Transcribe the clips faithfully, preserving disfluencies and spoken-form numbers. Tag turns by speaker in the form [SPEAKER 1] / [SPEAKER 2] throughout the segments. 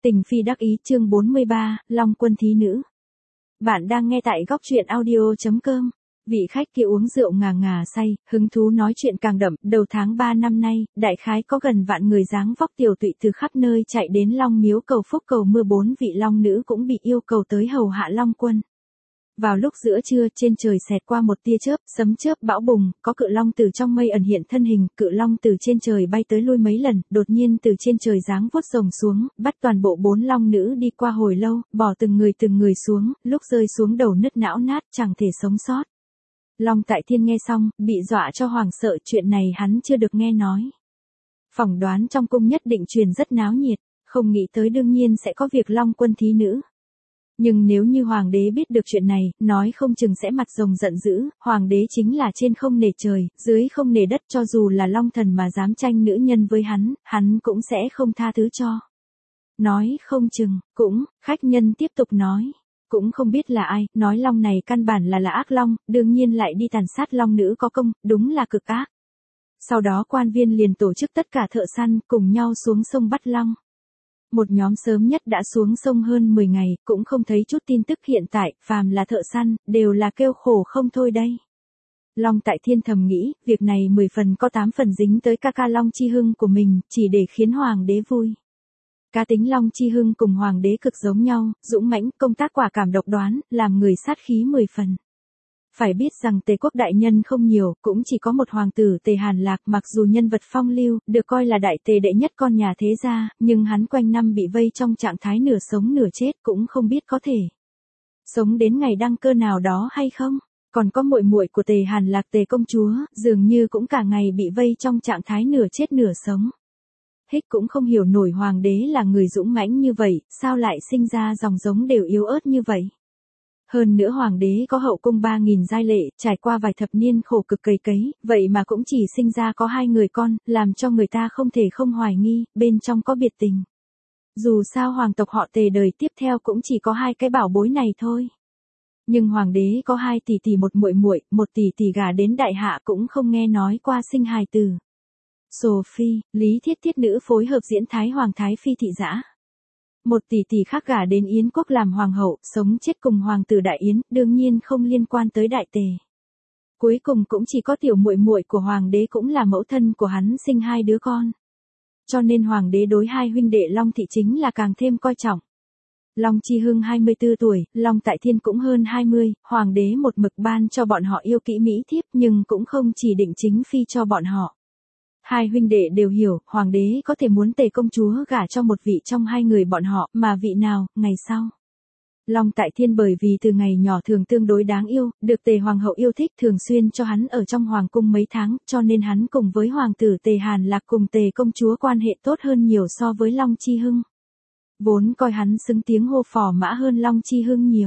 [SPEAKER 1] Tình phi đắc ý chương bốn mươi ba, Long quân thí nữ. Bạn đang nghe tại góc truyện audio chấm com. Vị khách kia uống rượu ngà ngà say, hứng thú nói chuyện càng đậm. Đầu tháng ba năm nay, đại khái có gần vạn người dáng vóc tiểu tụy từ khắp nơi chạy đến Long Miếu cầu phúc cầu mưa. Bốn vị long nữ cũng bị yêu cầu tới hầu hạ Long quân. Vào lúc giữa trưa, trên trời xẹt qua một tia chớp, sấm chớp bão bùng, có cự long từ trong mây ẩn hiện thân hình, cự long từ trên trời bay tới lui mấy lần, đột nhiên từ trên trời giáng vuốt rồng xuống, bắt toàn bộ bốn long nữ đi qua hồi lâu, bỏ từng người từng người xuống, lúc rơi xuống đầu nứt não nát, chẳng thể sống sót. Long Tại Thiên nghe xong, bị dọa cho hoảng sợ, chuyện này hắn chưa được nghe nói. Phỏng đoán trong cung nhất định truyền rất náo nhiệt, không nghĩ tới đương nhiên sẽ có việc Long quân thí nữ. Nhưng nếu như hoàng đế biết được chuyện này, nói không chừng sẽ mặt rồng giận dữ, hoàng đế chính là trên không nể trời, dưới không nể đất, cho dù là long thần mà dám tranh nữ nhân với hắn, hắn cũng sẽ không tha thứ cho. Nói không chừng, cũng, khách nhân tiếp tục nói, cũng không biết là ai, nói long này căn bản là là ác long, đương nhiên lại đi tàn sát long nữ có công, đúng là cực ác. Sau đó quan viên liền tổ chức tất cả thợ săn, cùng nhau xuống sông bắt long. Một nhóm sớm nhất đã xuống sông hơn mười ngày, cũng không thấy chút tin tức. Hiện tại, phàm là thợ săn, đều là kêu khổ không thôi đây. Long Tại Thiên thầm nghĩ, việc này mười phần có tám phần dính tới ca ca Long Chi Hưng của mình, chỉ để khiến hoàng đế vui. Cá tính Long Chi Hưng cùng hoàng đế cực giống nhau, dũng mãnh, công tác quả cảm độc đoán, làm người sát khí mười phần. Phải biết rằng Tề quốc đại nhân không nhiều, cũng chỉ có một hoàng tử Tề Hàn Lạc, mặc dù nhân vật phong lưu, được coi là đại tề đệ nhất con nhà thế gia, nhưng hắn quanh năm bị vây trong trạng thái nửa sống nửa chết, cũng không biết có thể sống đến ngày đăng cơ nào đó hay không. Còn có muội muội của Tề Hàn Lạc Tề công chúa, dường như cũng cả ngày bị vây trong trạng thái nửa chết nửa sống. Hích cũng không hiểu nổi hoàng đế là người dũng mãnh như vậy, sao lại sinh ra dòng giống đều yếu ớt như vậy. Hơn nữa hoàng đế có hậu cung ba nghìn giai lệ, trải qua vài thập niên khổ cực cày cấy, vậy mà cũng chỉ sinh ra có hai người con, làm cho người ta không thể không hoài nghi, bên trong có biệt tình. Dù sao hoàng tộc họ Tề đời tiếp theo cũng chỉ có hai cái bảo bối này thôi. Nhưng hoàng đế có hai tỷ tỷ một muội muội, một tỷ tỷ gả đến đại hạ cũng không nghe nói qua sinh hài tử. Sophie, Lý Thiết Thiết nữ phối hợp diễn Thái Hoàng Thái Phi thị dã. Một tỷ tỷ khác gả đến Yến quốc làm hoàng hậu, sống chết cùng hoàng tử Đại Yến, đương nhiên không liên quan tới Đại Tề. Cuối cùng cũng chỉ có tiểu muội muội của hoàng đế cũng là mẫu thân của hắn sinh hai đứa con. Cho nên hoàng đế đối hai huynh đệ Long thị chính là càng thêm coi trọng. Long Chi Hưng hai mươi tư tuổi, Long Tại Thiên cũng hơn hai mươi, hoàng đế một mực ban cho bọn họ yêu kỹ mỹ thiếp nhưng cũng không chỉ định chính phi cho bọn họ. Hai huynh đệ đều hiểu, hoàng đế có thể muốn Tề công chúa gả cho một vị trong hai người bọn họ, mà vị nào, ngày sau. Long Tại Thiên bởi vì từ ngày nhỏ thường tương đối đáng yêu, được Tề hoàng hậu yêu thích thường xuyên cho hắn ở trong hoàng cung mấy tháng, cho nên hắn cùng với hoàng tử Tề Hàn Lạc cùng Tề công chúa quan hệ tốt hơn nhiều so với Long Chi Hưng. Vốn coi hắn xứng tiếng hô phò mã hơn Long Chi Hưng nhiều.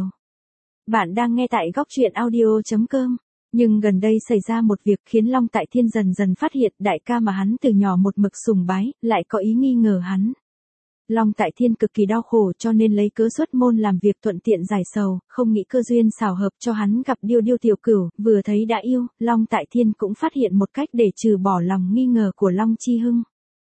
[SPEAKER 1] Bạn đang nghe tại góc truyện audio chấm com. Nhưng gần đây xảy ra một việc khiến Long Tại Thiên dần dần phát hiện đại ca mà hắn từ nhỏ một mực sùng bái, lại có ý nghi ngờ hắn. Long Tại Thiên cực kỳ đau khổ cho nên lấy cớ xuất môn làm việc thuận tiện giải sầu, không nghĩ cơ duyên xảo hợp cho hắn gặp Điêu Điêu tiểu cửu, vừa thấy đã yêu, Long Tại Thiên cũng phát hiện một cách để trừ bỏ lòng nghi ngờ của Long Chi Hưng.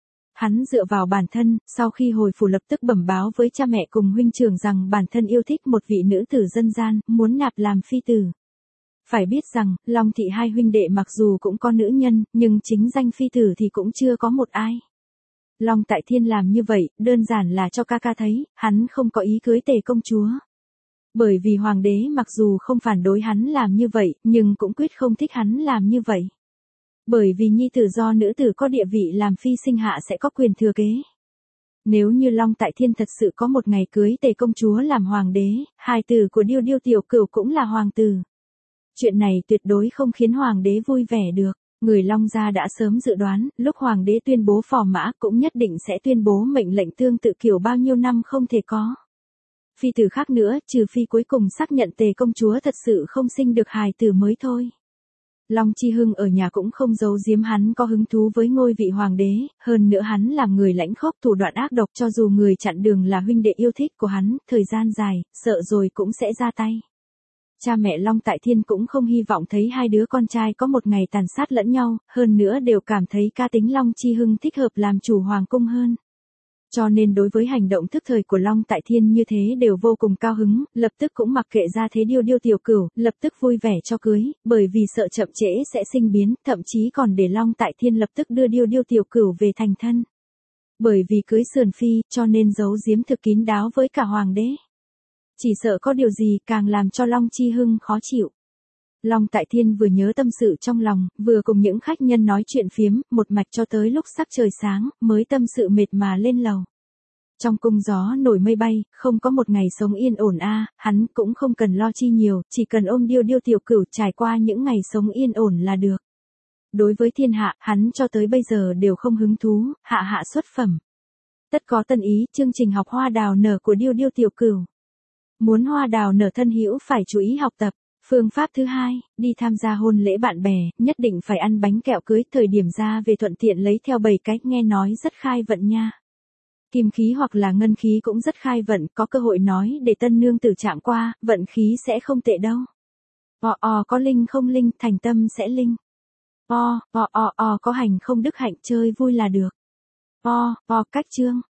[SPEAKER 1] Hắn dựa vào bản thân, sau khi hồi phủ lập tức bẩm báo với cha mẹ cùng huynh trưởng rằng bản thân yêu thích một vị nữ tử dân gian, muốn nạp làm phi tử. Phải biết rằng, Long thị hai huynh đệ mặc dù cũng có nữ nhân, nhưng chính danh phi tử thì cũng chưa có một ai. Long Tại Thiên làm như vậy, đơn giản là cho ca ca thấy, hắn không có ý cưới Tề công chúa. Bởi vì hoàng đế mặc dù không phản đối hắn làm như vậy, nhưng cũng quyết không thích hắn làm như vậy. Bởi vì nhi tử do nữ tử có địa vị làm phi sinh hạ sẽ có quyền thừa kế. Nếu như Long Tại Thiên thật sự có một ngày cưới Tề công chúa làm hoàng đế, hài tử của Điêu Điêu tiểu cửu cũng là hoàng tử. Chuyện này tuyệt đối không khiến hoàng đế vui vẻ được. Người Long gia đã sớm dự đoán, lúc hoàng đế tuyên bố phò mã cũng nhất định sẽ tuyên bố mệnh lệnh tương tự kiểu bao nhiêu năm không thể có. Phi tử khác nữa, trừ phi cuối cùng xác nhận Tề công chúa thật sự không sinh được hài tử mới thôi. Long Chi Hưng ở nhà cũng không giấu giếm hắn có hứng thú với ngôi vị hoàng đế, hơn nữa hắn làm người lãnh khốc thủ đoạn ác độc, cho dù người chặn đường là huynh đệ yêu thích của hắn, thời gian dài, sợ rồi cũng sẽ ra tay. Cha mẹ Long Tại Thiên cũng không hy vọng thấy hai đứa con trai có một ngày tàn sát lẫn nhau, hơn nữa đều cảm thấy ca tính Long Chi Hưng thích hợp làm chủ hoàng cung hơn. Cho nên đối với hành động thức thời của Long Tại Thiên như thế đều vô cùng cao hứng, lập tức cũng mặc kệ ra thế điêu điêu tiểu cửu, lập tức vui vẻ cho cưới, bởi vì sợ chậm trễ sẽ sinh biến, thậm chí còn để Long Tại Thiên lập tức đưa điêu điêu tiểu cửu về thành thân. Bởi vì cưới sườn phi, cho nên giấu giếm thực kín đáo với cả hoàng đế. Chỉ sợ có điều gì càng làm cho Long Chi Hưng khó chịu. Long Tại Thiên vừa nhớ tâm sự trong lòng, vừa cùng những khách nhân nói chuyện phiếm, một mạch cho tới lúc sắc trời sáng, mới tâm sự mệt mà lên lầu. Trong cung gió nổi mây bay, không có một ngày sống yên ổn a, hắn cũng không cần lo chi nhiều, chỉ cần ôm điêu điêu tiểu cửu trải qua những ngày sống yên ổn là được. Đối với thiên hạ, hắn cho tới bây giờ đều không hứng thú, hạ hạ xuất phẩm. Tất có tân ý, chương trình học hoa đào nở của điêu điêu tiểu cửu. Muốn hoa đào nở thân hữu phải chú ý học tập. Phương pháp thứ hai, đi tham gia hôn lễ bạn bè, nhất định phải ăn bánh kẹo cưới, thời điểm ra về thuận tiện lấy theo bảy cái, nghe nói rất khai vận nha. Kim khí hoặc là ngân khí cũng rất khai vận, có cơ hội nói để tân nương tử chạm qua, vận khí sẽ không tệ đâu. O o có linh không linh, thành tâm sẽ linh. O, o o o có hành không đức hạnh, chơi vui là được. O, o cách chương.